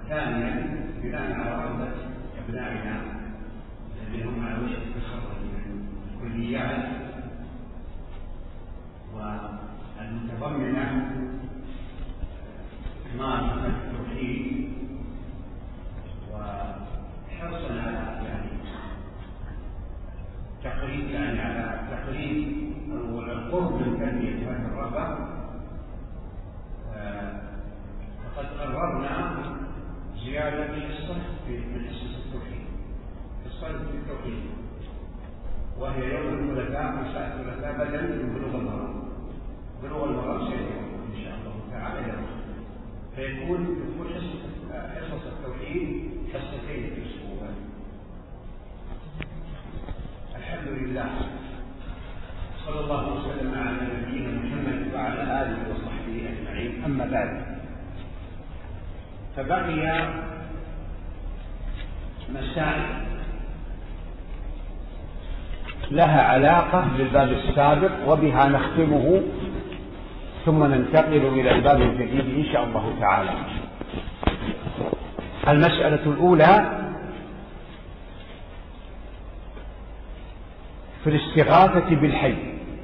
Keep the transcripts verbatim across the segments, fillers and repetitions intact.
ثانيا بناء على رغبة أبنائنا الذين هم على وشك التخرج من الكليات والمتضمنة إتمام التوحيد وحرصا على يعني تقريب يعني على تقريب والقرب من تنمية هذه الرغبة، فقد قررنا زيادة حصة من حصص التوحيد، حصة في التوحيد، وهي يوم الثلاثاء مساء الثلاثاء بدلا من بلوغ المرام. بلوغ المرام سيكون إن شاء الله تعالى يوم، فيكون تكون حصص التوحيد حصتين في الأسبوع. الحمد لله، صلى الله وسلم على نبينا محمد وعلى آله وصحبه أجمعين. أما بعد، فبقي مسائل لها علاقة بالباب السابق وبها نختمه، ثم ننتقل إلى الباب الجديد إن شاء الله تعالى. المسألة الأولى في الاستغاثة بالحي.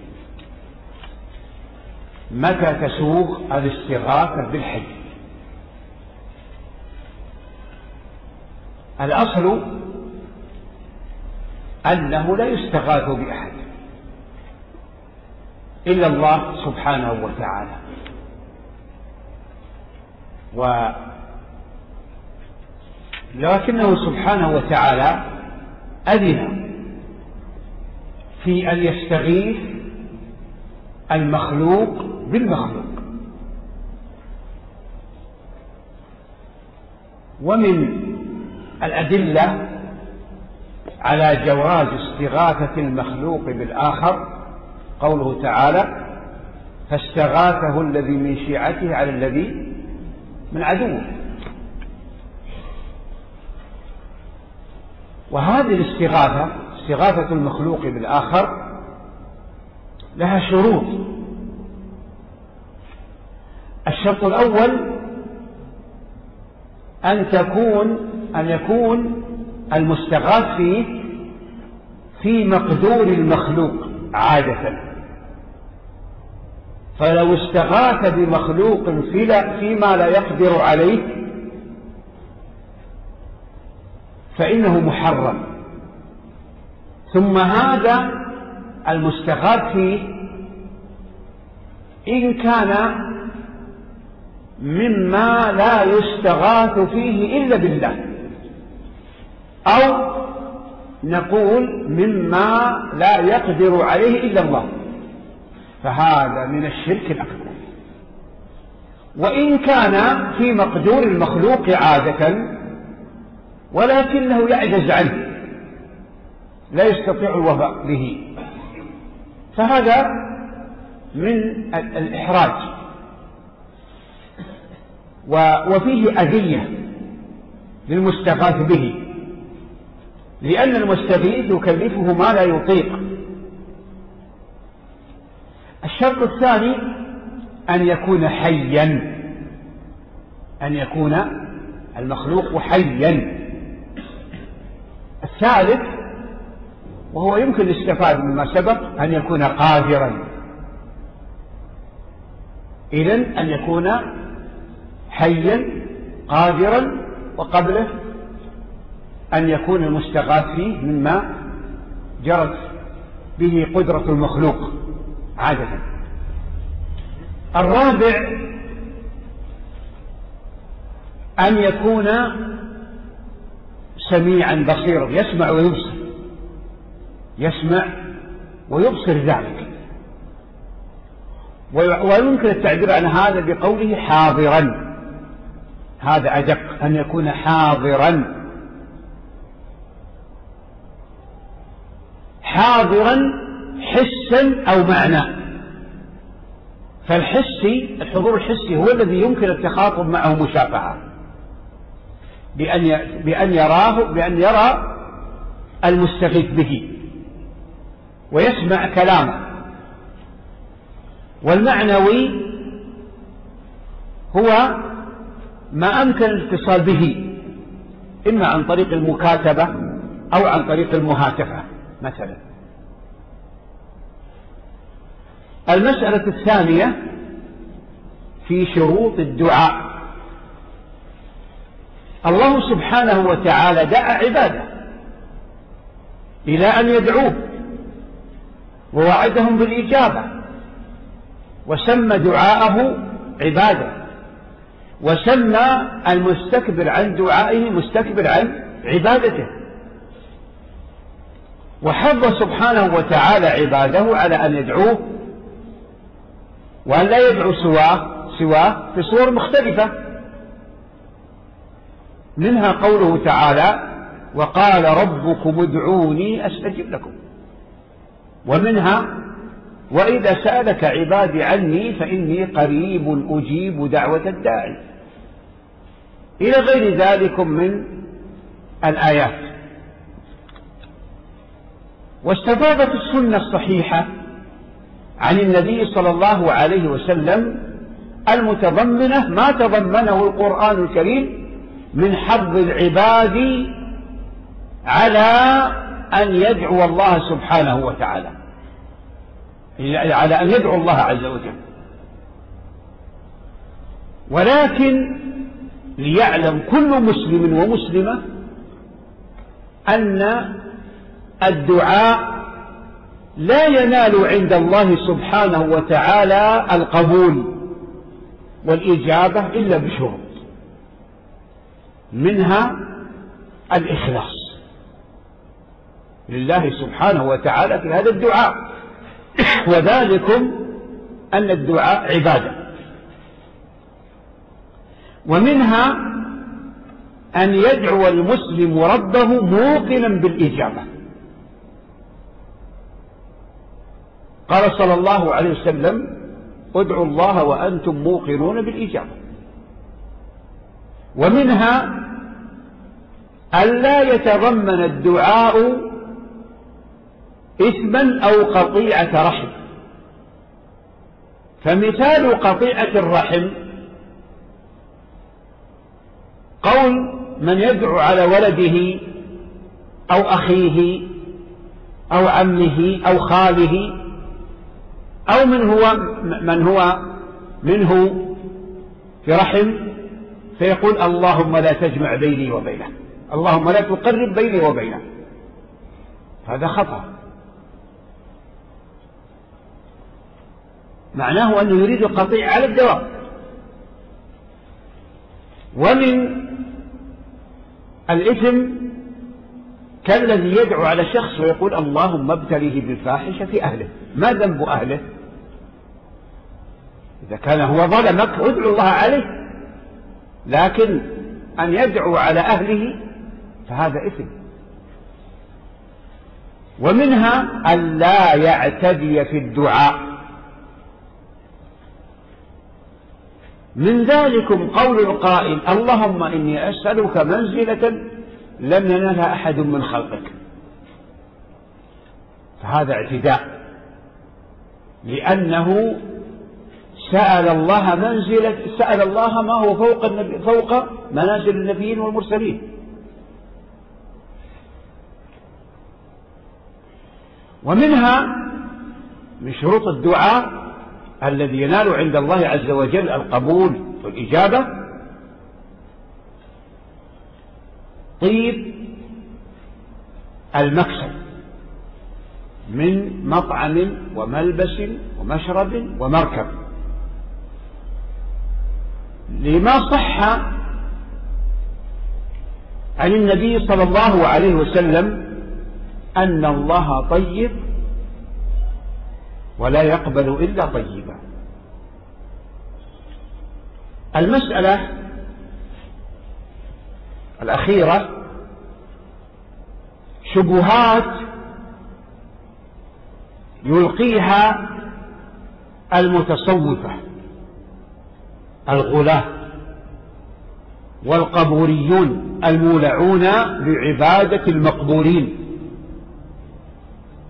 متى تسوغ الاستغاثة بالحي؟ الأصل أنه لا يستغاث بأحد إلا الله سبحانه وتعالى، ولكنه سبحانه وتعالى أذن في أن يستغيث المخلوق بالمخلوق. ومن الأدلة على جواز استغاثة المخلوق بالآخر قوله تعالى: فاستغاثه الذي من شيعته على الذي من عدوه. وهذه الاستغاثة، استغاثة المخلوق بالآخر، لها شروط. الشرط الأول أن تكون أن يكون المستغاث فيه في مقدور المخلوق عادة. فلو استغاث بمخلوق فيما لا يقدر عليه فإنه محرم. ثم هذا المستغاث فيه إن كان مما لا يستغاث فيه إلا بالله، أو نقول مما لا يقدر عليه إلا الله، فهذا من الشرك الأكبر. وإن كان في مقدور المخلوق عادة ولكنه يعجز عنه، لا يستطيع الوفاء به، فهذا من الإحراج. وفيه أذية للمستغاث به، لأن المستغيث يكلفه ما لا يطيق. الشرط الثاني أن يكون حيا، أن يكون المخلوق حيا. الثالث، وهو يمكن الاستفادة مما سبق، أن يكون قادرا. إذن أن يكون حيا قادرا، وقبله أن يكون المستغاث فيه مما جرت به قدرة المخلوق عادة. الرابع أن يكون سميعا بصيرا، يسمع ويبصر، يسمع ويبصر ذلك. ويمكن التعبير عن هذا بقوله حاضرا، هذا أدق، أن يكون حاضرا. حاضرا حسا أو معنى. فالحسي، الحضور الحسي هو الذي يمكن التخاطب معه مشافعة، بأن بأن يراه بأن يرى المستغيث به ويسمع كلامه. والمعنوي هو ما أمكن الاتصال به إما عن طريق المكاتبة أو عن طريق المهاتفة مثلا. المسألة الثانية في شروط الدعاء. الله سبحانه وتعالى دعا عباده إلى أن يدعوه ووعدهم بالإجابة، وسمى دعاءه عبادة، وسمى المستكبر عن دعائه مستكبر عن عبادته، وحض سبحانه وتعالى عباده على أن يدعوه وأن لا يدعو سواه سواه في صور مختلفة، منها قوله تعالى وقال ربكم ادعوني أستجب لكم، ومنها وإذا سألك عبادي عني فإني قريب أجيب دعوة الداعي، إلى غير ذلك من الآيات. واستفادت السنة الصحيحة عن النبي صلى الله عليه وسلم المتضمنة ما تضمنه القرآن الكريم من حظ العباد على أن يدعو الله سبحانه وتعالى، على أن يدعو الله عز وجل. ولكن ليعلم كل مسلم ومسلمة أن الدعاء لا ينال عند الله سبحانه وتعالى القبول والإجابة إلا بشروط، منها الإخلاص لله سبحانه وتعالى في هذا الدعاء، وذلكم أن الدعاء عبادة. ومنها أن يدعو المسلم ربه موقنا بالإجابة. قال صلى الله عليه وسلم ادعوا الله وأنتم موقنون بالإجابة. ومنها أن لا يتضمن الدعاء إثما أو قطيعة رحم، فمثال قطيعة الرحم قول من يدعو على ولده أو أخيه أو عمه أو خاله أو من هو من هو منه في رحم، فيقول اللهم لا تجمع بيني وبينه، اللهم لا تقرب بيني وبينه، هذا خطأ، معناه أنه يريد القطيع على الدوام. ومن الإثم كالذي يدعو على شخص ويقول اللهم ابتليه بالفاحشة في أهله. ما ذنب أهله؟ إذا كان هو ظلمك ادعو الله عليه، لكن أن يدعو على أهله فهذا إثم. ومنها أن لا يعتدي في الدعاء، من ذلكم قول القائل اللهم إني أسألك منزلة لم ينالها أحد من خلقك، فهذا اعتداء، لأنه سأل الله منزلة، سأل الله ما هو فوق النبي فوق منازل النبيين والمرسلين. ومنها من شروط الدعاء الذي ينال عند الله عز وجل القبول والإجابة طيب المكسب من مطعم وملبس ومشرب ومركب، لما صح عن النبي صلى الله عليه وسلم أن الله طيب ولا يقبل إلا طيبا. المسألة الأخيرة شبهات يلقيها المتصوفة الغلاة والقبوريون المولعون بعبادة المقبورين.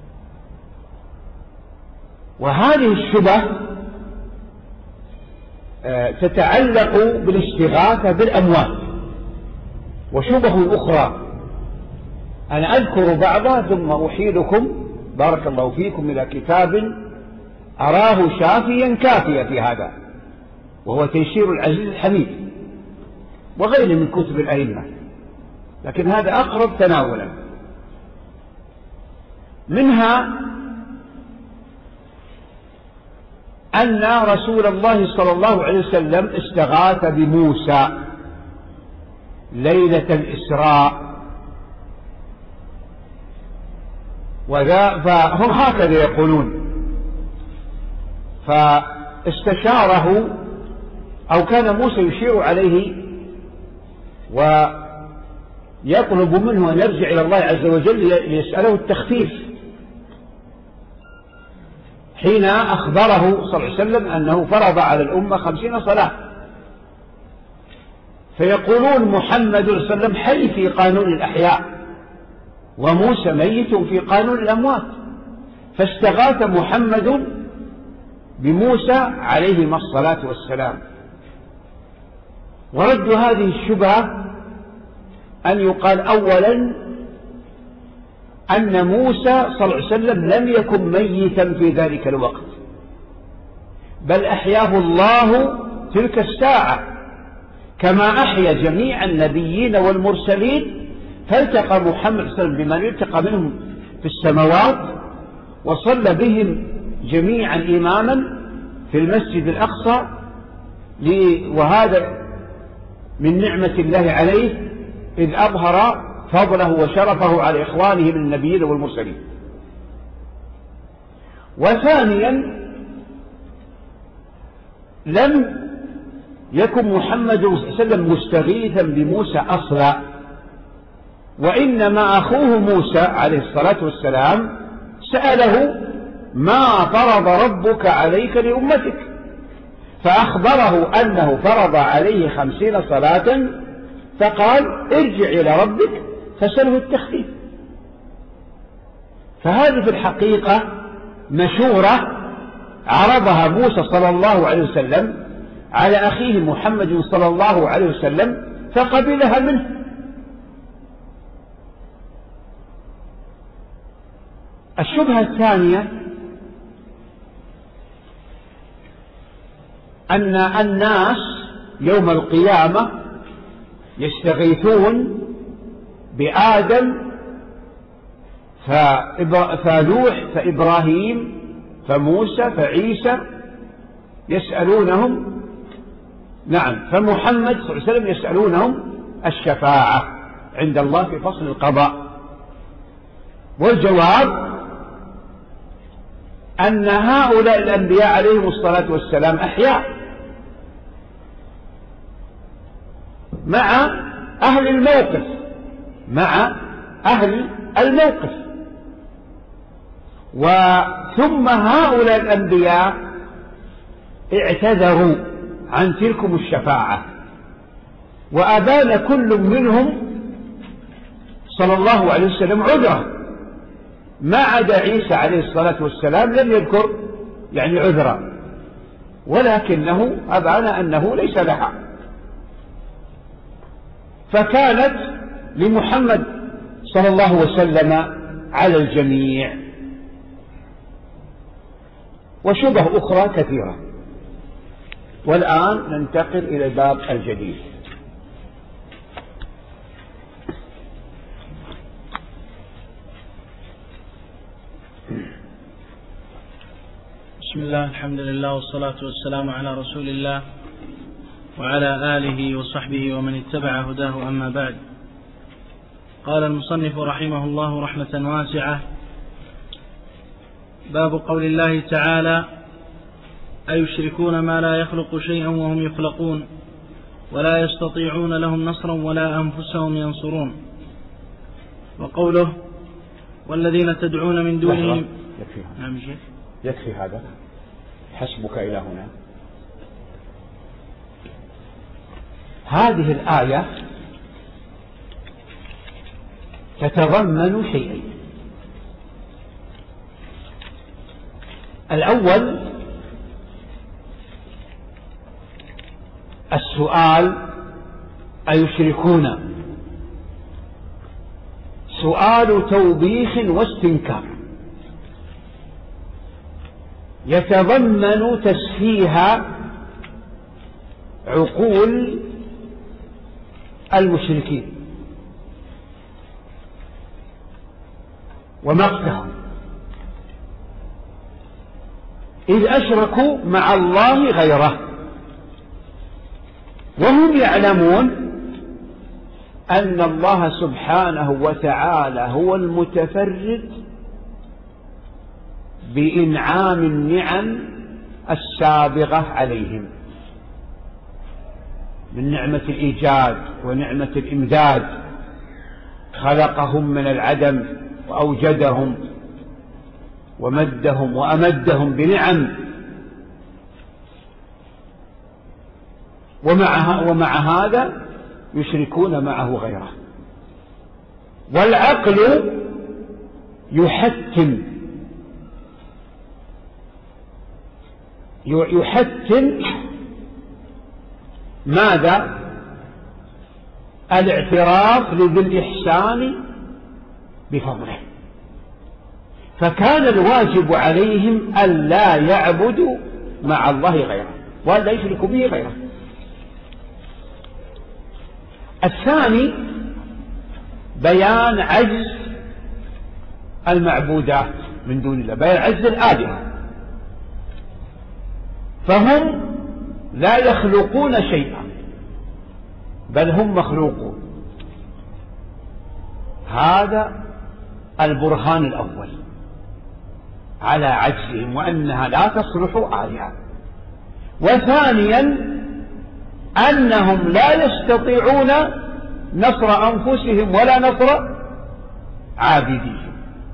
وهذه الشبه تتعلق بالاستغاثة بالأموات وشبه أخرى. أنا أذكر بعضها ثم أحيلكم بارك الله فيكم إلى كتاب أراه شافيا كافيا في هذا، وهو تيسير العزيز الحميد وغيره من كتب الأئمة، لكن هذا أقرب تناولا. منها أن رسول الله صلى الله عليه وسلم استغاث بموسى ليلة الإسراء، وذا فهم هكذا يقولون، فاستشاره أو كان موسى يشير عليه ويطلب منه أن يرجع إلى الله عز وجل ليسأله التخفيف، حين أخبره صلى الله عليه وسلم أنه فرض على الأمة خمسين صلاة، فيقولون محمد صلى الله عليه وسلم حي في قانون الأحياء وموسى ميت في قانون الأموات، فاستغاث محمد بموسى عليهما الصلاة والسلام. ورد هذه الشبهة أن يقال أولا أن موسى صلى الله عليه وسلم لم يكن ميتا في ذلك الوقت، بل أحياه الله تلك الساعة كما أحيا جميع النبيين والمرسلين، فالتقى محمد صلى الله عليه وسلم بمن التقى منهم في السماوات وصلى بهم جميعا إماما في المسجد الأقصى، وهذا من نعمة الله عليه إذ أظهر فضله وشرفه على إخوانه من النبيين والمرسلين. وثانيا لم يكن محمد صلى الله عليه وسلم مستغيثا بموسى أصلا، وإنما أخوه موسى عليه الصلاة والسلام سأله ما فرض ربك عليك لأمتك، فأخبره أنه فرض عليه خمسين صلاة، فقال ارجع إلى ربك فسأله التخفيف. فهذه في الحقيقة مشورة عرضها موسى صلى الله عليه وسلم على أخيه محمد صلى الله عليه وسلم فقبلها منه. الشبهة الثانية أن الناس يوم القيامة يستغيثون بآدم فنوح فإبراهيم فموسى فعيسى يسألونهم، نعم، فمحمد صلى الله عليه وسلم يسألونهم الشفاعة عند الله في فصل القضاء. والجواب أن هؤلاء الأنبياء عليهم الصلاة والسلام أحياء مع أهل الموقف، مع أهل الموقف. وثم هؤلاء الأنبياء اعتذروا عن تلكم الشفاعة، وأبان كل منهم صلى الله عليه وسلم عذره، ما عدا عيسى عليه الصلاة والسلام لم يذكر يعني عذرا، ولكنه أبان أنه ليس لها. فكانت لمحمد صلى الله وسلم على الجميع. وشبه أخرى كثيرة. والآن ننتقل إلى الباب الجديد. بسم الله، الحمد لله، والصلاة والسلام على رسول الله وعلى آله وصحبه ومن اتبع هداه، أما بعد. قال المصنف رحمه الله رحمة واسعة: باب قول الله تعالى: أيشركون ما لا يخلق شيئا وهم يخلقون ولا يستطيعون لهم نصرا ولا أنفسهم ينصرون. وقوله: والذين تدعون من دونه. يكفي هذا. نعم شيخ. يكفي هذا، حسبك إلى هنا. هذه الآية تتضمن شيئين. الأول السؤال أيشركون سؤال توبيخ واستنكار، يتضمن تسفيه عقول المشركين ومقتهم، إذ أشركوا مع الله غيره وهم يعلمون أن الله سبحانه وتعالى هو المتفرد بإنعام النعم السابغة عليهم من نعمة الإيجاد ونعمة الإمداد، خلقهم من العدم وأوجدهم ومدهم وأمدهم بنعم، ومع, ومع هذا يشركون معه غيره. والعقل يحتم يحتم ماذا؟ الاعتراف لذي الإحسان بفضله، فكان الواجب عليهم ألا يعبدوا مع الله غيره ولا يشركوا به غيره. الثاني بيان عجز المعبودات من دون الله، بيان عجز الآلهة، فهم لا يخلقون شيئا بل هم مخلوقون. هذا البرهان الأول على عجزهم وأنها لا تصلح آلهة. وثانيا أنهم لا يستطيعون نصر أنفسهم ولا نصر عابديهم.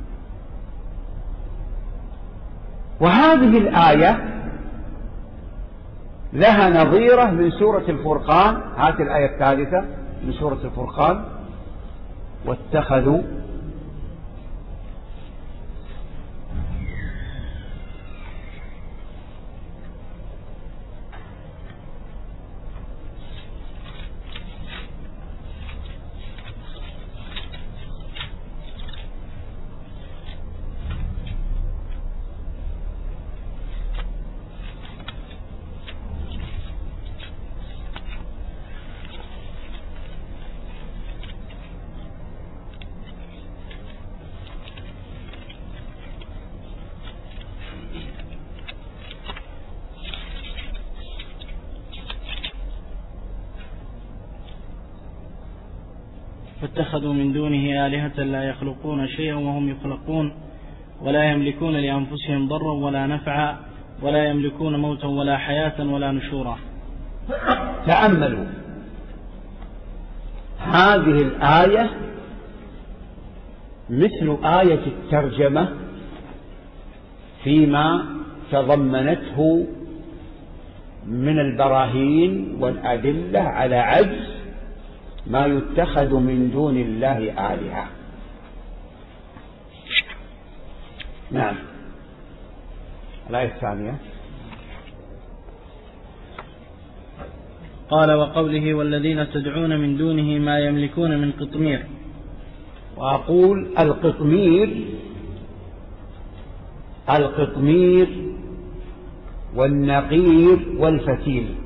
وهذه الآية لها نظيرة من سورة الفرقان. هذه الآية الثالثة من سورة الفرقان: واتخذوا فاتخذوا من دونه آلهة لا يخلقون شيئا وهم يخلقون ولا يملكون لأنفسهم ضرا ولا نفعا ولا يملكون موتا ولا حياة ولا نشورا. تأملوا هذه الآية مثل آية الترجمة فيما تضمنته من البراهين والأدلة على عجز ما يتخذ من دون الله آلهة. نعم. الآية الثانية قال: وقوله: والذين تدعون من دونه ما يملكون من قطمير. وأقول القطمير القطمير والنقير والفتيل،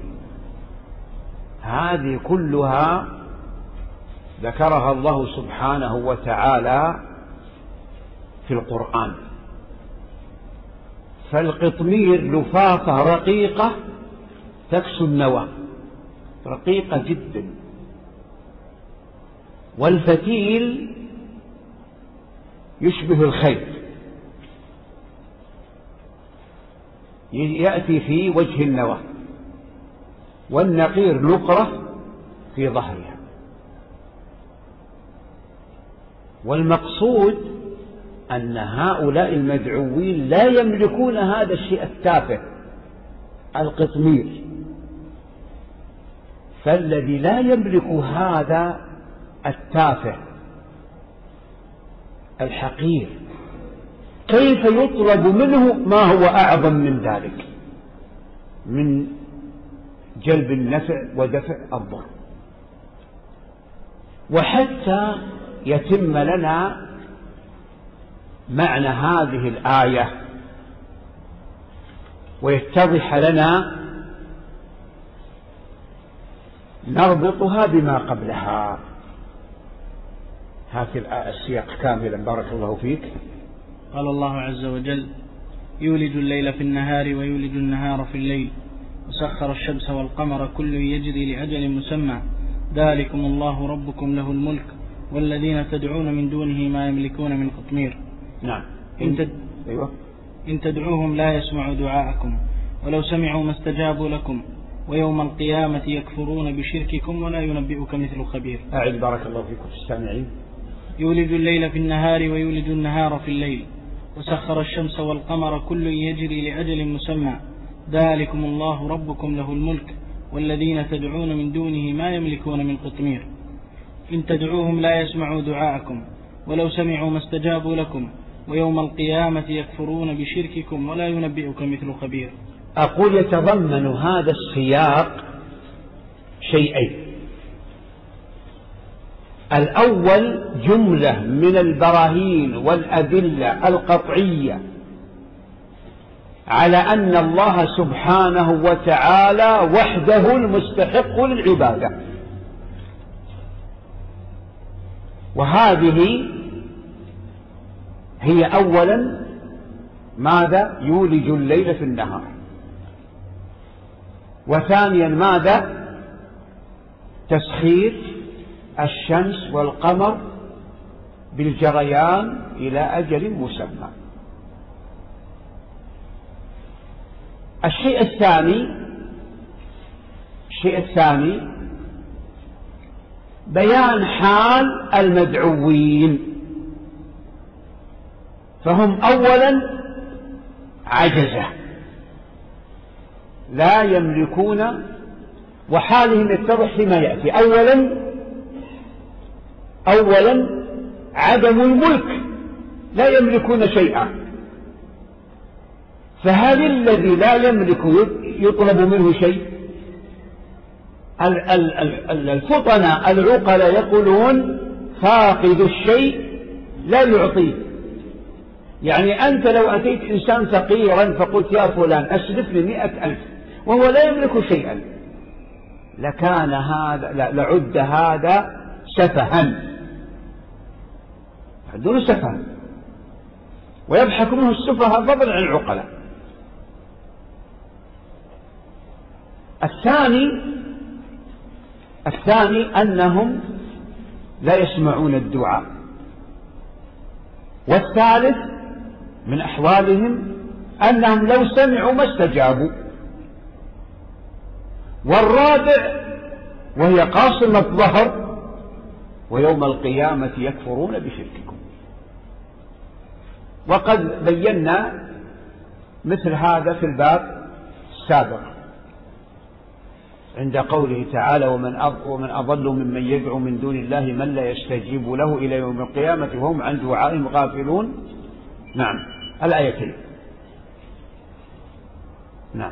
هذه كلها ذكرها الله سبحانه وتعالى في القرآن. فالقطمير لفافة رقيقة تكسو النوى، رقيقة جدا. والفتيل يشبه الخيط، يأتي في وجه النوى. والنقير نقرة في ظهرها. والمقصود أن هؤلاء المدعوين لا يملكون هذا الشيء التافه القطمير. فالذي لا يملك هذا التافه الحقير كيف يطلب منه ما هو أعظم من ذلك من جلب النفع ودفع الضر. وحتى يتم لنا معنى هذه الآية ويتضح لنا نربطها بما قبلها. هات السياق كاملا بارك الله فيك. قال الله عز وجل: يولج الليل في النهار ويولج النهار في الليل وسخر الشمس والقمر كل يجري لأجل مسمى ذلكم الله ربكم له الملك والذين تدعون من دونه ما يملكون من قطمير. نعم. إن, تد... أيوة. إن تدعوهم لا يسمعوا دعاءكم ولو سمعوا ما استجابوا لكم ويوم القيامة يكفرون بشرككم ولا ينبئك مثل خبير. أعد بارك الله فيكم السامعين. يولج الليل في النهار ويولج النهار في الليل وسخر الشمس والقمر كل يجري لأجل مسمى ذلكم الله ربكم له الملك والذين تدعون من دونه ما يملكون من قطمير. إن تدعوهم لا يسمعوا دعاءكم ولو سمعوا ما استجابوا لكم ويوم القيامة يكفرون بشرككم ولا ينبئك مثل خبير. أقول يتضمن هذا السياق شيئين: الأول جملة من البراهين والأدلة القطعية على أن الله سبحانه وتعالى وحده المستحق للعبادة، وهذه هي أولا ماذا؟ يولج الليل في النهار. وثانيا ماذا؟ تسخير الشمس والقمر بالجريان إلى أجل مسمى. الشيء الثاني الشيء الثاني بيان حال المدعوين، فهم أولا عجزة لا يملكون، وحالهم يتضح فيما يأتي. أولا أولا عدم الملك، لا يملكون شيئا، فهل الذي لا يملك يطلب منه شيء؟ الفطنة العقلاء يقولون فاقد الشيء لا يعطيه. يعني أنت لو أتيت إنسان فقيرا فقلت يا فلان أسلف لي مئة ألف وهو لا يملك شيئا، لكان هذا لعد هذا سفها، دون سفها، ويضحك منه السفهاء فضلا عن العقلاء. الثاني الثاني أنهم لا يسمعون الدعاء. والثالث من أحوالهم أنهم لو سمعوا ما استجابوا. والرابع وهي قاصمة الظهر: ويوم القيامة يكفرون بشرككم. وقد بينا مثل هذا في الباب السابق عند قوله تعالى: ومن أضل ممن يدعو من دون الله من لا يستجيب له إلى يوم القيامة وهم عن دعائهم غافلون. نعم، الآيتين. نعم.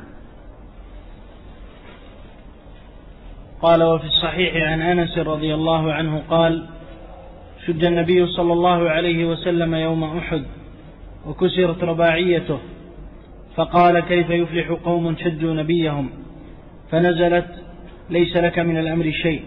قال: وفي الصحيح عن أنس رضي الله عنه قال: شج النبي صلى الله عليه وسلم يوم أحد وكسرت رباعيته، فقال: كيف يفلح قوم شجوا نبيهم؟ فنزلت: ليس لك من الأمر شيء.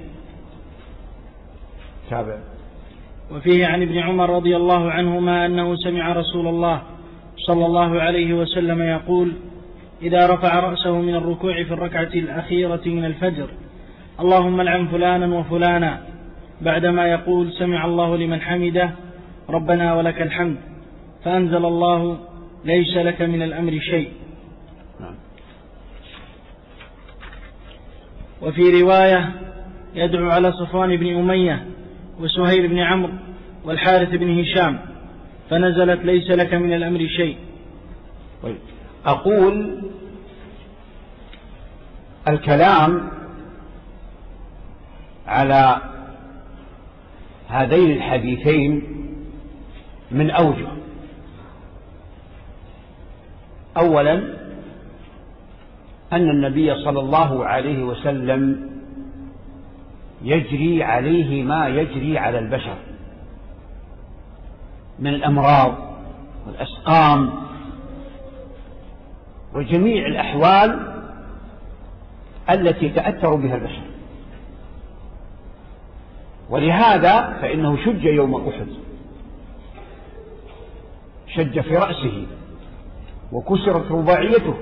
تابع. وفيه عن ابن عمر رضي الله عنهما أنه سمع رسول الله صلى الله عليه وسلم يقول: إذا رفع رأسه من الركوع في الركعة الأخيرة من الفجر: اللهم العن فلانا وفلانا، بعدما يقول: سمع الله لمن حمده ربنا ولك الحمد، فأنزل الله: ليس لك من الأمر شيء. وفي رواية: يدعو على صفوان بن أمية وسهيل بن عمرو والحارث بن هشام، فنزلت: ليس لك من الأمر شيء. أقول الكلام على هذين الحديثين من أوجه. أولا أن النبي صلى الله عليه وسلم يجري عليه ما يجري على البشر من الأمراض والأسقام وجميع الأحوال التي تأثر بها البشر، ولهذا فإنه شج يوم أحد، شج في رأسه وكسرت رباعيته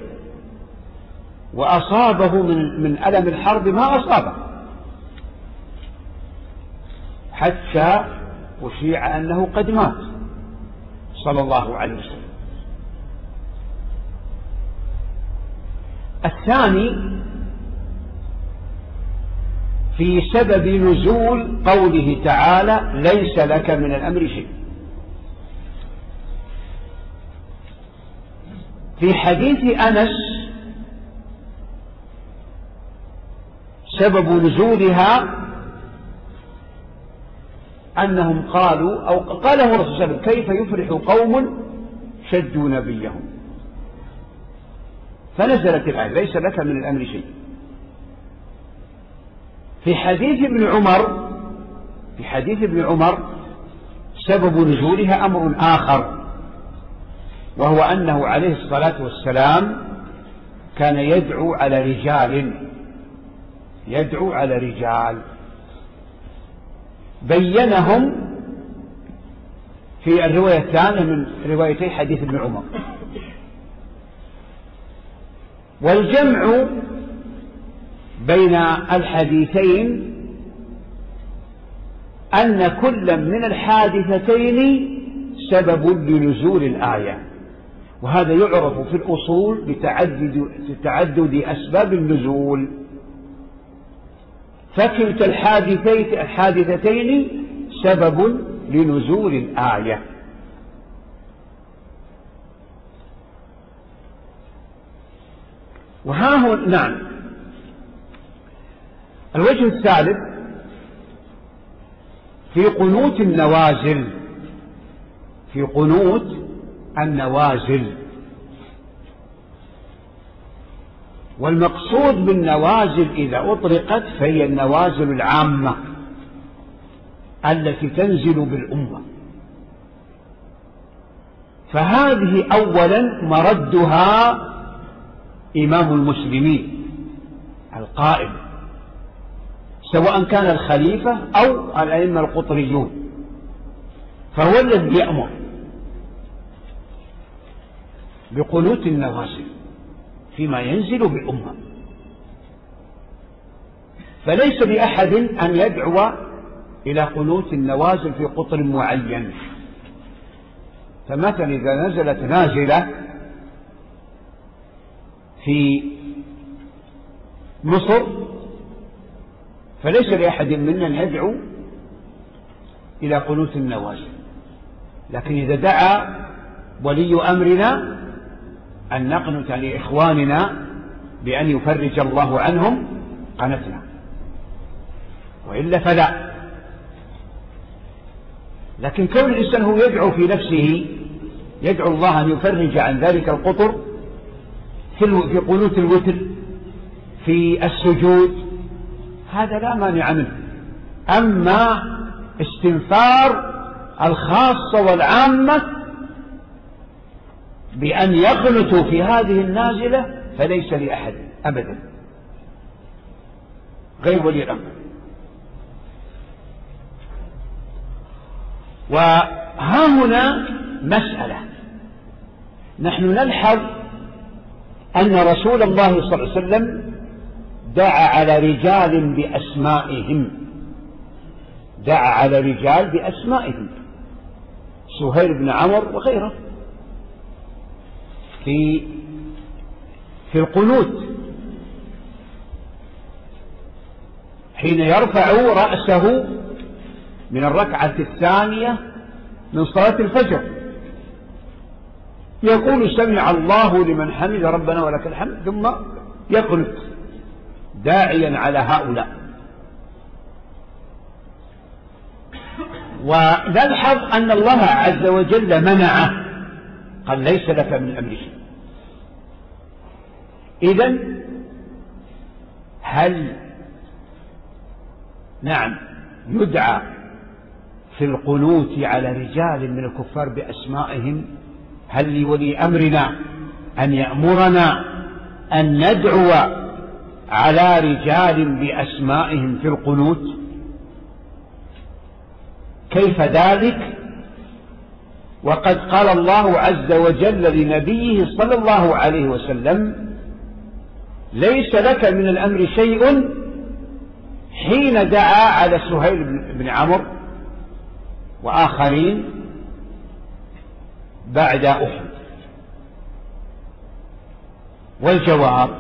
وأصابه من من ألم الحرب ما أصابه، حتى أشيع أنه قد مات صلى الله عليه وسلم. الثاني في سبب نزول قوله تعالى ليس لك من الأمر شيء. في حديث أنس سبب نزولها أنهم قالوا أو قاله الرسول صلى الله عليه وسلم كيف يفرح قوم شدوا نبيهم، فنزلت الآية ليس لك من الأمر شيء. في حديث ابن عمر في حديث ابن عمر سبب نزولها أمر آخر، وهو أنه عليه الصلاة والسلام كان يدعو على رجال يدعو على رجال بينهم في الرواية الثانية من روايتي حديث ابن عمر. والجمع بين الحديثين أن كل من الحادثتين سبب لنزول الآية، وهذا يعرف في الأصول بتعدد تعدد أسباب النزول، فكلتا الحادثتين سبب لنزول الآية. وها هو نعم الوجه الثالث في قنوت النوازل في قنوت النوازل والمقصود بالنوازل إذا أطلقت فهي النوازل العامة التي تنزل بالأمة، فهذه أولا مردها إمام المسلمين القائم، سواء كان الخليفة أو الأئمة القطريون، فهو الذي يأمر بقنوت النوازل فيما ينزل بالأمة، فليس لأحد أن يدعو إلى قنوت النوازل في قطر معين. فمثلا إذا نزلت نازلة في مصر فليس لأحد منا أن يدعو إلى قنوت النوازل، لكن إذا دعا ولي أمرنا أن نقنت لإخواننا بأن يفرج الله عنهم قنتنا، وإلا فلا. لكن كون الإنسان هو يدعو في نفسه يدعو الله أن يفرج عن ذلك القطر في قنوت الوتر في السجود، هذا لا مانع منه. أما استنفار الخاصة والعامة بأن يقنتوا في هذه النازلة فليس لأحد أبدا غير ولي الأمر. وها هنا مسألة، نحن نلحظ أن رسول الله صلى الله عليه وسلم دعا على رجال بأسمائهم دعا على رجال بأسمائهم سهيل بن عمرو وغيره في في القنوت حين يرفع رأسه من الركعة الثانية من صلاة الفجر يقول سمع الله لمن حمد ربنا ولك الحمد، ثم يقنت داعيا على هؤلاء. ونلحظ أن الله عز وجل منعه، قال ليس لك من أمر شيء. إذن هل نعم يدعى في القنوت على رجال من الكفار بأسمائهم؟ هل لولي أمرنا أن يأمرنا أن ندعو على رجال بأسمائهم في القنوت؟ كيف ذلك وقد قال الله عز وجل لنبيه صلى الله عليه وسلم: ليس لك من الأمر شيء، حين دعا على سهيل بن عمرو وآخرين بعد أحد. والجواب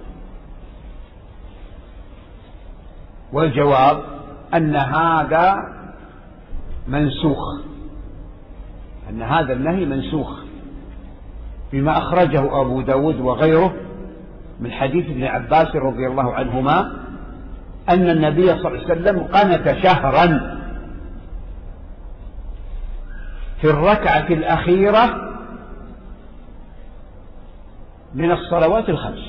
والجواب أن هذا منسوخ، أن هذا النهي منسوخ بما أخرجه أبو داود وغيره من حديث ابن عباس رضي الله عنهما أن النبي صلى الله عليه وسلم قنت شهرا في الركعة الأخيرة من الصلوات الخمس،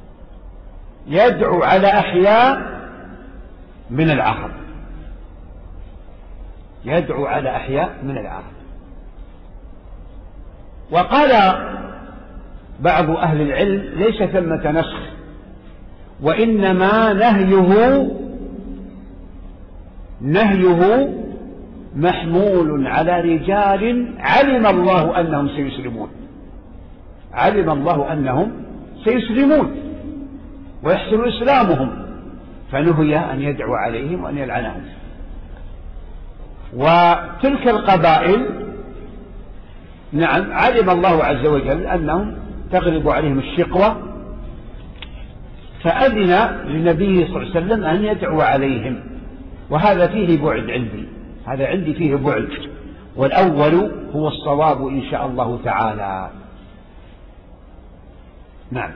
يدعو على أحياء من العرب، يدعو على أحياء من العرب. وقال بعض أهل العلم: ليس ثمة نسخ، وإنما نهيه نهيه محمول على رجال علم الله أنهم سيسلمون، علم الله أنهم سيسلمون ويحسن إسلامهم، فنهي أن يدعو عليهم وأن يلعنهم. وتلك القبائل نعم علم الله عز وجل أنهم تغلب عليهم الشقوة، فأذن لنبيه صلى الله عليه وسلم أن يدعو عليهم، وهذا فيه بعد عندي، هذا عندي فيه بعد، والأول هو الصواب إن شاء الله تعالى. نعم.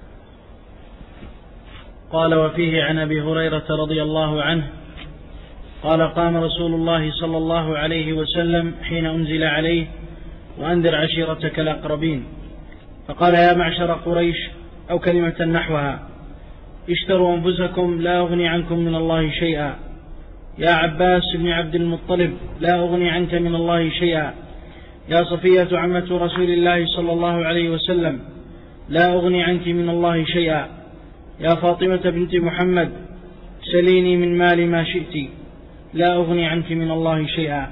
قال: وفيه عن أبي هريرة رضي الله عنه قال: قام رسول الله صلى الله عليه وسلم حين أنزل عليه: وأنذر عشيرتك الأقربين، فقال: يا معشر قريش، أو كلمة نحوها: اشتروا أنفسكم لا أغني عنكم من الله شيئا. يا عباس بن عبد المطلب، لا أغني عنك من الله شيئا. يا صفية عمة رسول الله صلى الله عليه وسلم، لا أغني عنك من الله شيئا. يا فاطمة بنت محمد، سليني من مال ما شئت، لا أغني عنك من الله شيئا.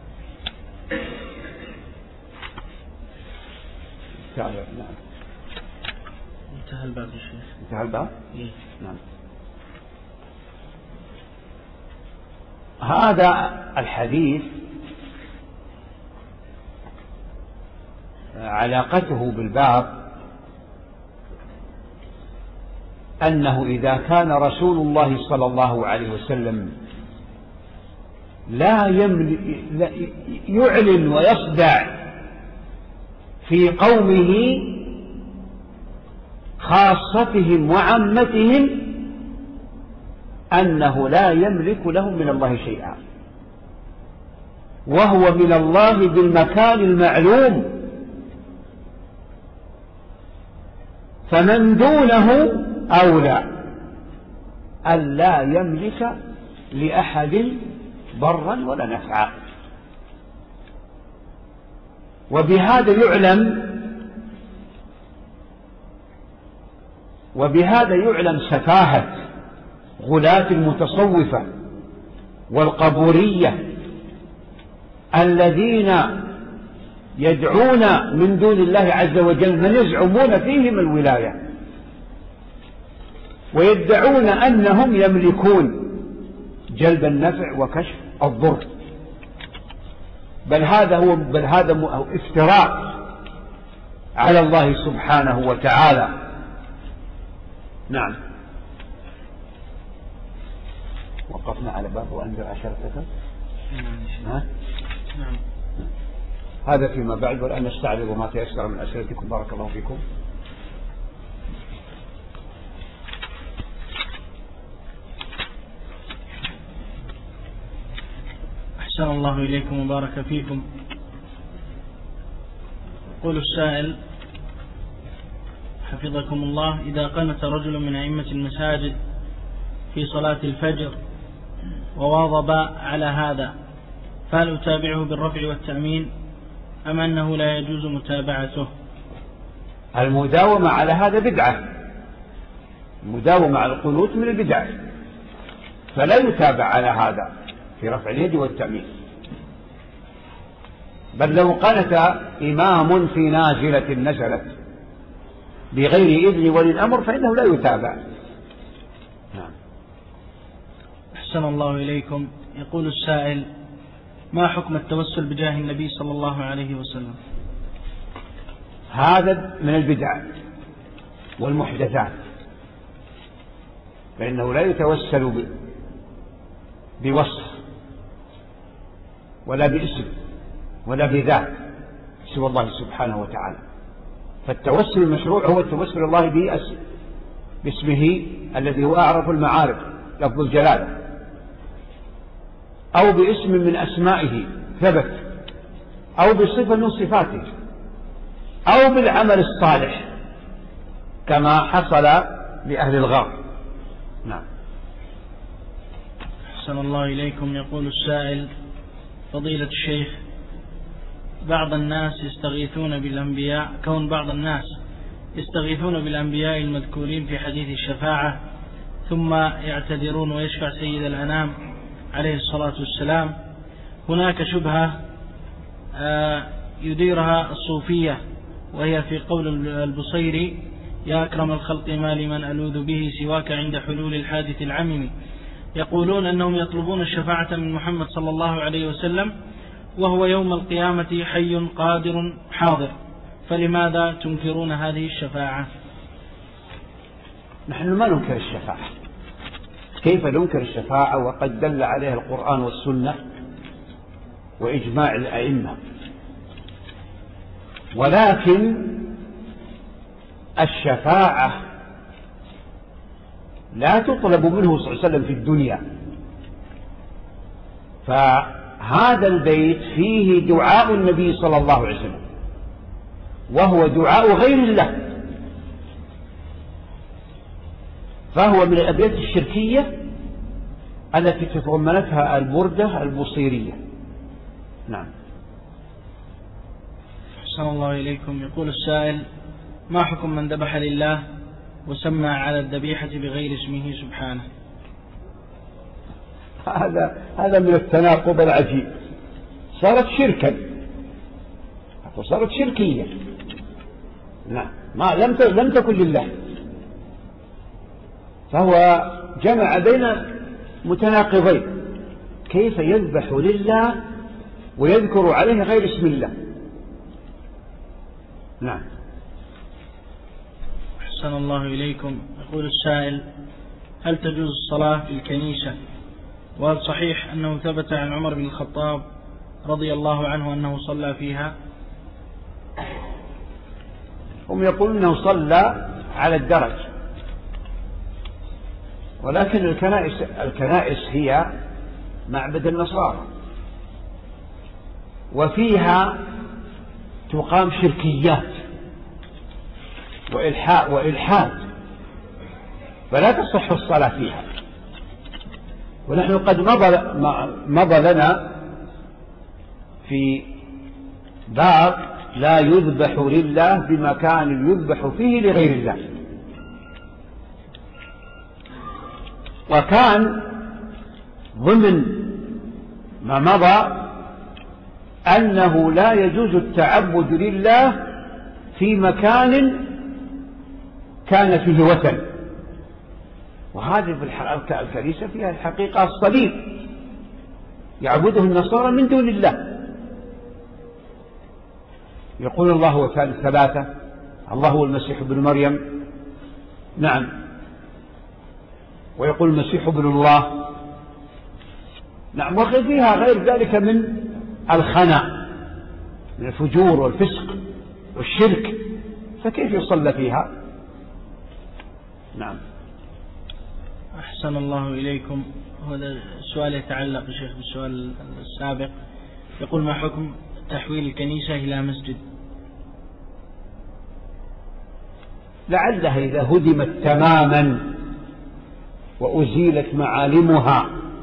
انتهى الباب يا شيخ. انتهى الباب؟ إيه؟ نعم. هذا الحديث علاقته بالباب أنه إذا كان رسول الله صلى الله عليه وسلم لا يعلن ويصدع في قومه خاصتهم وعامتهم أنه لا يملك لهم من الله شيئا، وهو من الله بالمكان المعلوم، فمن دونه أولى أن لا يملك لأحد ضرا ولا نفعا. وبهذا يعلم وبهذا يعلم سفاهة غلاة المتصوفة والقبورية الذين يدعون من دون الله عز وجل من يزعمون فيهم الولاية، ويدعون أنهم يملكون جلب النفع وكشف الضر، بل هذا هو بل هذا افتراء على الله سبحانه وتعالى. نعم. وقفنا على باب وأنذر عشيرتك. ها؟ نعم. هذا فيما بعد، والآن نستعرض ما تيسر من أسئلتكم. بارك الله فيكم. أحسن الله إليكم وبارك فيكم. يقول السائل حفظكم الله: إذا قنت رجل من أئمة المساجد في صلاة الفجر وواظب على هذا، فهل أتابعه بالرفع والتأمين أم أنه لا يجوز متابعته؟ المداومة على هذا بدعة، المداومة على القنوت من البدع، فلا يتابع على هذا في رفع اليد والتأمين. بل لو قنت إمام في نازلة نزلت بغير إذن ولي الأمر فإنه لا يتابع. نعم. أحسن الله إليكم. يقول السائل: ما حكم التوسل بجاه النبي صلى الله عليه وسلم؟ هذا من البدع والمحدثات، فإنه لا يتوسل بوصف ولا باسم ولا بذات سوى الله سبحانه وتعالى. فالتوسل المشروع هو التوسل الله باسمه الذي هو أعرف المعارف لفظ الجلالة، أو باسم من أسمائه ثبت، أو بصفة من صفاته، أو بالعمل الصالح كما حصل لأهل الغار. نعم. أحسن الله إليكم. يقول السائل: فضيلة الشيخ، بعض الناس يستغيثون بالأنبياء كون بعض الناس يستغيثون بالأنبياء المذكورين في حديث الشفاعة ثم يعتذرون ويشفع سيد الأنام عليه الصلاة والسلام. هناك شبهة يديرها الصوفية، وهي في قول البصيري: يا أكرم الخلق ما لمن ألوذ به سواك عند حلول الحادث العمم. يقولون أنهم يطلبون الشفاعة من محمد صلى الله عليه وسلم وهو يوم القيامة حي قادر حاضر، فلماذا تنكرون هذه الشفاعة؟ نحن ما ننكر الشفاعة، كيف ننكر الشفاعة وقد دل عليها القرآن والسنة وإجماع الأئمة؟ ولكن الشفاعة لا تطلب منه صلى الله عليه وسلم في الدنيا، فهذا البيت فيه دعاء النبي صلى الله عليه وسلم وهو دعاء غير الله، فهو من الأبيات الشركية التي تتضمنتها البردة البصيرية. نعم. أحسن الله إليكم. يقول السائل: ما حكم من ذبح لله وسمى على الذبيحة بغير اسمه سبحانه؟ هذا هذا من التناقض العجيب، صارت شركا وصارت شركية. نعم. ما لم لم تكن لله، فهو جمع بين متناقضين، كيف يذبح لله ويذكر عليه غير اسم الله؟ نعم. أحسن الله إليكم. يقول السائل: هل تجوز الصلاة في الكنيسة؟ وهل صحيح أنه ثبت عن عمر بن الخطاب رضي الله عنه أنه صلى فيها؟ هم يقولون أنه صلى على الدرج، ولكن الكنائس, الكنائس هي معبد النصارى، وفيها تقام شركيات وإلحاد وإلحاد، فلا تصح الصلاة فيها. ونحن قد مضى, مضى لنا في باب لا يذبح لله بمكان يذبح فيه لغير الله، وكان ضمن ما مضى أنه لا يجوز التعبد لله في مكان كان فيه وثن، وهذه في الكنيسة فيها الحقيقة الصليب يعبده النصارى من دون الله. يقول الله هو ثالث ثلاثة، الله هو المسيح ابن مريم. نعم. ويقول المسيح ابن الله. نعم. وفيها غير ذلك من الخنا، من الفجور والفسق والشرك، فكيف يصلى فيها؟ نعم. أحسن الله إليكم. هذا السؤال يتعلق يا شيخ بالسؤال السابق. يقول: ما حكم تحويل الكنيسة إلى مسجد؟ لعلها إذا هدمت تماما وأزيلت معالمها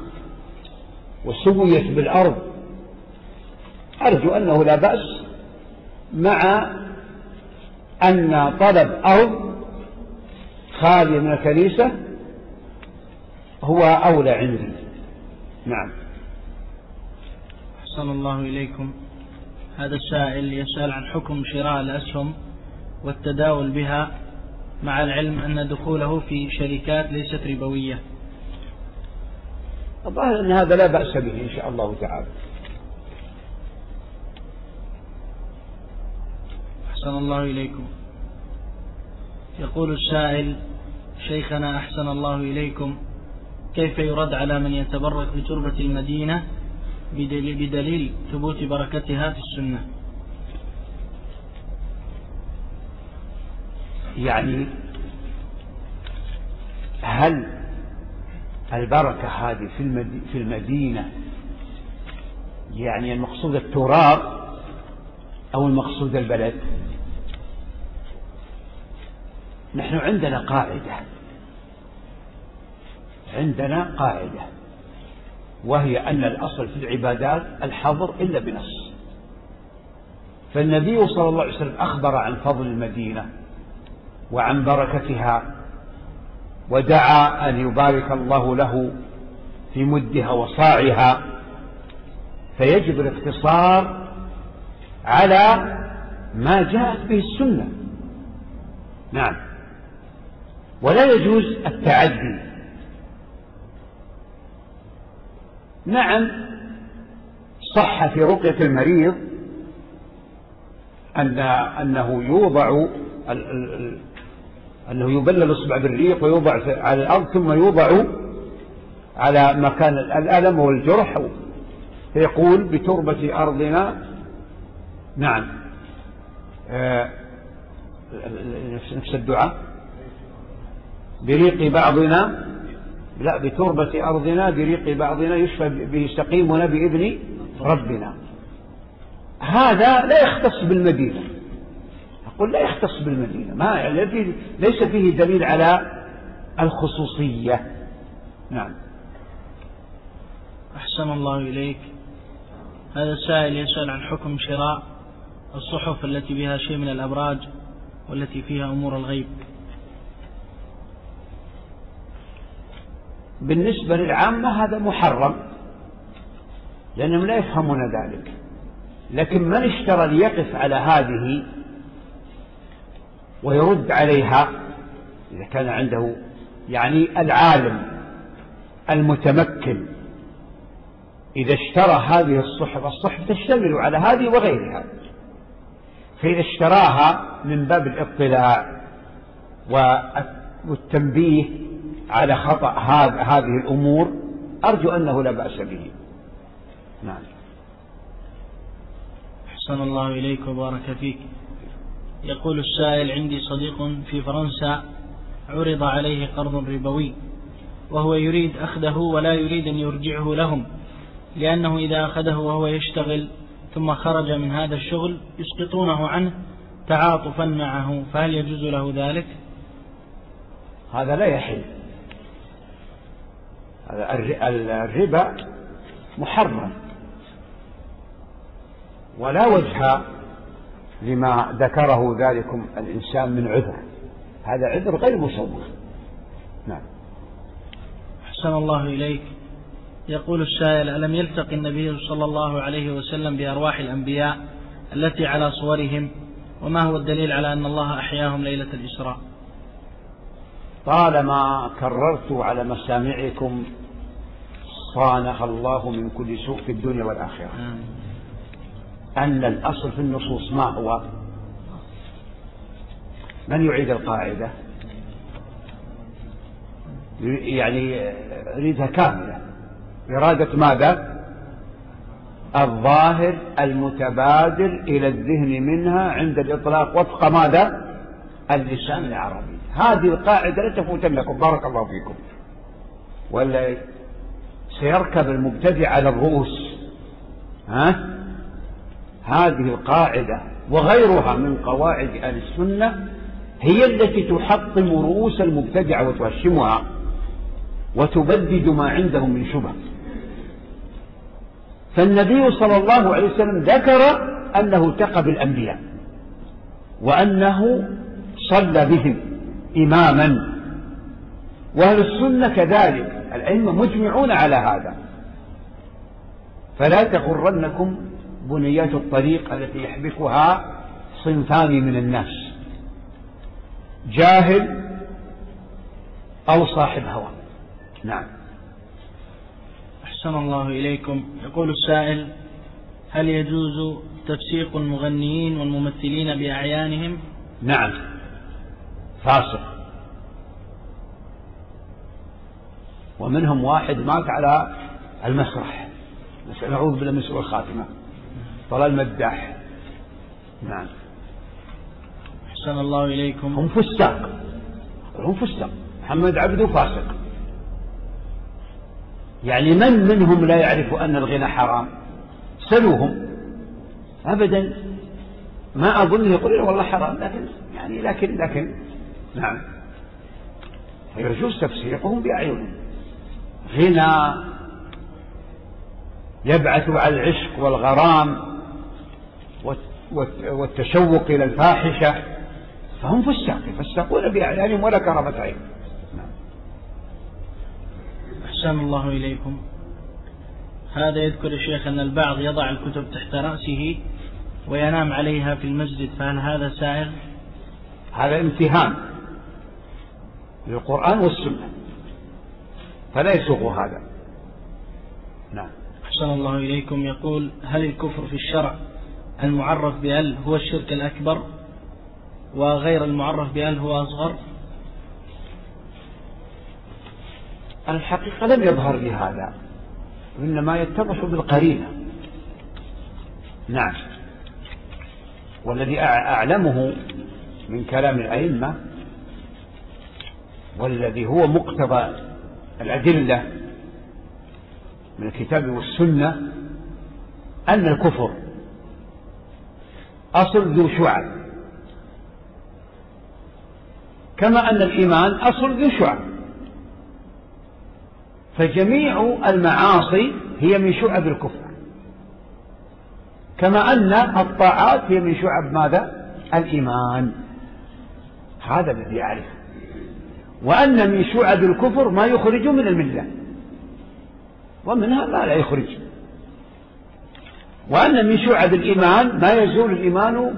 وسويت بالأرض، أرجو أنه لا بأس، مع أن طلب أرض خالية من الكنيسة هو أولى عندي. نعم. أحسن الله إليكم. هذا السائل يسأل عن حكم شراء الأسهم والتداول بها، مع العلم أن دخوله في شركات ليست ربوية. الظاهر أن هذا لا بأس به إن شاء الله تعالى. أحسن الله إليكم. يقول السائل: شيخنا أحسن الله إليكم، كيف يرد على من يتبرك بتربة المدينة بدليل ثبوت بركتها في السنة؟ يعني هل البركة هذه في المدينة يعني المقصود التراب أو المقصود البلد؟ نحن عندنا قاعدة عندنا قاعدة وهي أن الأصل في العبادات الحظر إلا بنص. فالنبي صلى الله عليه وسلم أخبر عن فضل المدينة وعن بركتها، ودعا أن يبارك الله له في مدها وصاعها، فيجب الاقتصار على ما جاءت به السنة. نعم. ولا يجوز التعدي. نعم، صح في رقية المريض أن أنه يوضع أنه يبلل الإصبع بالريق ويوضع على الأرض ثم يوضع على مكان الألم والجرح، فيقول بتربة أرضنا. نعم. آه نفس الدعاء، بريق بعضنا، لا، بتربة أرضنا بريق بعضنا يشفى به سقيمنا بإذن ربنا. هذا لا يختص بالمدينة. أقول لا يختص بالمدينة، ما ليس فيه دليل على الخصوصية. نعم. أحسن الله إليك. هذا السائل يسأل عن حكم شراء الصحف التي بها شيء من الأبراج والتي فيها أمور الغيب. بالنسبة للعامة هذا محرم لأنهم لا يفهمون ذلك، لكن من اشترى ليقف على هذه ويرد عليها إذا كان عنده يعني العالم المتمكن، إذا اشترى هذه الصحف، الصحف تشتمل على هذه وغيرها، فإذا اشتراها من باب الاطلاع والتنبيه على خطأ هذه الأمور أرجو أنه لا بأس به. نعم. أحسن الله إليك وبارك فيك. يقول السائل: عندي صديق في فرنسا عرض عليه قرض ربوي وهو يريد أخذه ولا يريد أن يرجعه لهم، لأنه إذا أخذه وهو يشتغل ثم خرج من هذا الشغل يسقطونه عنه تعاطفا معه، فهل يجوز له ذلك؟ هذا لا يحل. الربا محرم ولا وجه لما ذكره ذلكم الإنسان من عذر، هذا عذر غير مسوغ. نعم. أحسن الله إليك. يقول السائل: ألم يلتقي النبي صلى الله عليه وسلم بأرواح الأنبياء التي على صورهم، وما هو الدليل على أن الله أحياهم ليلة الإسراء؟ طالما كررت على مسامعكم صانها الله من كل سوء في الدنيا والآخرة. أن الأصل في النصوص ما هو؟ من يعيد القاعدة؟ يعني أريدها كاملة. إرادة ماذا؟ الظاهر المتبادر إلى الذهن منها عند الإطلاق وفق ماذا؟ اللسان العربي. هذه القاعدة لا تفوتنكم، بارك الله فيكم، ولا سيركب المبتدع على الرؤوس. ها؟ هذه القاعدة وغيرها من قواعد أهل السنة هي التي تحطم رؤوس المبتدع وتهشمها. وتبدد ما عندهم من شبه. فالنبي صلى الله عليه وسلم ذكر أنه التقى بالأنبياء وأنه صلى بهم إماما، وأهل السنة كذلك، الأئمة مجمعون على هذا. فلا تغرنكم بنيات الطريق التي يحبكها صنفان من الناس، جاهل أو صاحب هوى. نعم. أحسن الله إليكم. يقول السائل: هل يجوز تفسيق المغنيين والممثلين بأعيانهم؟ نعم، فاسق. ومنهم واحد مات على المسرح، نعوذ بالله من سوء الخاتمة، طلال مداح. نعم. أحسن الله إليكم. هم فساق، هم فساق. محمد عبده فاسق. يعني من منهم لا يعرف أن الغنى حرام؟ سلوهم. أبدا ما أظن يقول والله حرام، لكن يعني لكن لكن نعم، يجوز تفسيقهم بأعينهم. غنى يبعث على العشق والغرام والتشوق إلى الفاحشة، فهم فساق، يفسقون بأعيانهم ولا كرامة عين. نعم. أحسن الله إليكم. هذا يذكر الشيخ أن البعض يضع الكتب تحت رأسه وينام عليها في المسجد، فهل هذا سائغ؟ هذا امتهان للقرآن والسنة، فلا يسوغ هذا. نعم. أحسن الله إليكم. يقول: هل الكفر في الشرع المعرف بأل هو الشرك الأكبر وغير المعرف بأل هو أصغر؟ الحقيقة لم يظهر لي هذا، إنما يتضح بالقرينة. نعم. والذي أعلمه من كلام الأئمة والذي هو مقتضى الأدلة من الكتاب والسنة أن الكفر أصل ذو شعب، كما أن الإيمان أصل ذو شعب. فجميع المعاصي هي من شعب الكفر، كما أن الطاعات هي من شعب ماذا؟ الإيمان. هذا الذي أعرفه. وأن من شعب الكفر ما يخرج من الملة، ومنها ما لا يخرج. وأن من شعب الإيمان ما يزول الإيمان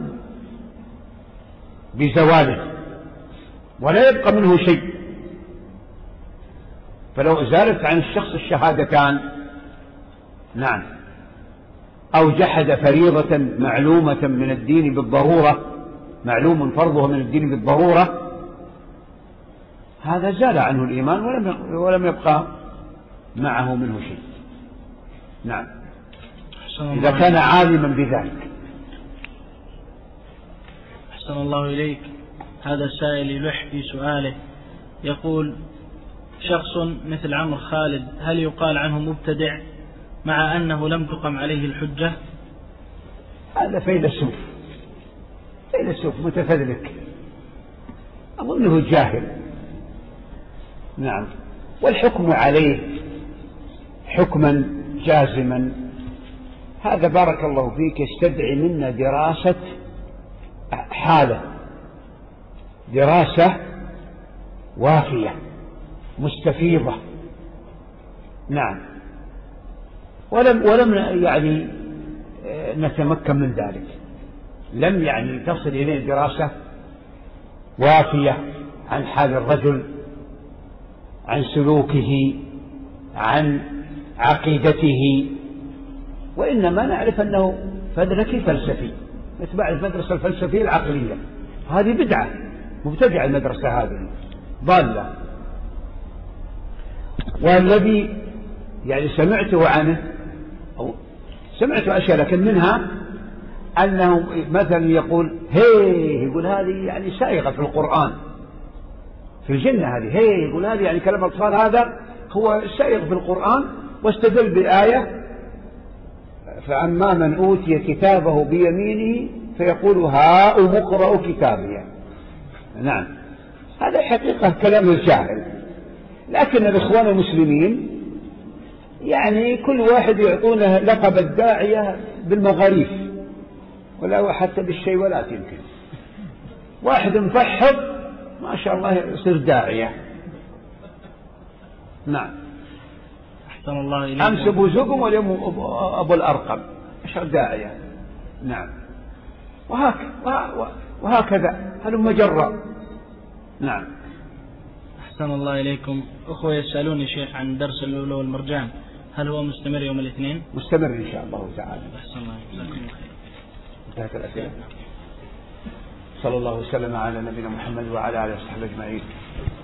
بزواله ولا يبقى منه شيء. فلو زالت عن الشخص الشهادتان، نعم، أو جحد فريضة معلومة من الدين بالضرورة، معلوم فرضها من الدين بالضرورة، هذا زال عنه الإيمان ولم يبقى معه منه شيء. نعم، إذا كان عالما بذلك. أحسن الله إليك. هذا السائل يلح في سؤاله، يقول: شخص مثل عمرو خالد هل يقال عنه مبتدع مع أنه لم تقم عليه الحجة؟ هذا فيلسوف، فيلسوف متفذلك، أظنه جاهل. نعم. والحكم عليه حكما جازما هذا بارك الله فيك يستدعي منا دراسة حالة، دراسة وافية مستفيضة. نعم. ولم ولم يعني نتمكن من ذلك، لم يعني تصل إليه دراسة وافية عن حال الرجل، عن سلوكه، عن عقيدته، وإنما نعرف أنه فذلك فلسفي، يتبع المدرسة الفلسفية العقلية. هذه بدعة مبتدعة، المدرسة هذه ضالة. والذي يعني سمعته عنه أو سمعت أشياء، لكن منها أنه مثلا يقول هي، يقول هذه يعني سائغة في القرآن، في الجنة هذه هي، يقول هذه يعني كلام الأطفال، هذا هو سائغ في القرآن، واستدل بالآية: فأما من أوتي كتابه بيمينه فيقول هاؤم اقرءوا كتابي. نعم، هذا حقيقة كلام الجاهل، لكن الإخوان المسلمين يعني كل واحد يعطونه لقب الداعية بالمغاريف، ولا حتى بالشيء ولا يمكن. واحد مفحط ما شاء الله يصير داعية. نعم. أحسن الله إليكم. أمس أبو زقم واليوم أبو الأرقم أشهر داعية. نعم. وهكذا وهكذا هلم جرا. نعم. أحسن الله إليكم. أخوة يسألوني شيخ عن درس اللؤلؤ والمرجان، هل هو مستمر يوم الاثنين؟ مستمر إن شاء الله تعالى. أحسن الله. جزاكم الله خير. انتهت الأسئلة. صلى الله وسلم على نبينا محمد وعلى آله وصحبه أجمعين.